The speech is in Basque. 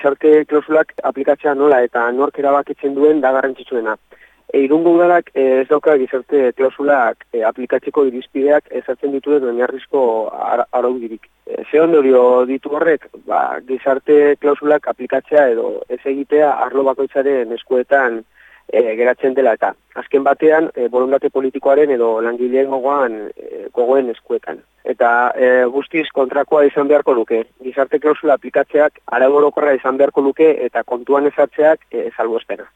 gizarte klausulak aplikatzea nola eta nork erabakitzen duen da garrantzitsuena. Irungo udalak ez dauka gizarte klausulak aplikatzeko irizpideak ezartzen dituen oinarrizko araudirik. Ze ondorio ditu horrek, gizarte klausulak aplikatzea edo ez egitea arlo bakoitzaren eskuetan geratzen dela eta azken batean borondate politikoaren edo langileen gogoen eskuetan. Eta guztiz kontrakoa izan beharko luke. Gizarte klausula aplikatzeak arau orokorra izan beharko luke eta kontuan ezartzeak salbuespena.